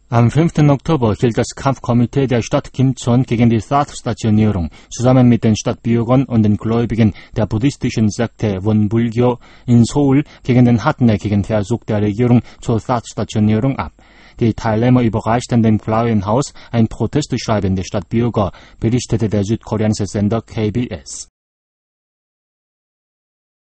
Am 5. Oktober hielt das Kampfkomitee der Stadt Kimcheon gegen die THAAD-Stationierung zusammen mit den Stadtbürgern und den Gläubigen der buddhistischen Sekte Wonbulgyo in Seoul gegen den hartnäckigen Versuch der Regierung zur THAAD-Stationierung ab. Die Teilnehmer überreichten dem Blauen Haus ein Protestschreiben der Stadtbürger, berichtete der südkoreanische Sender KBS.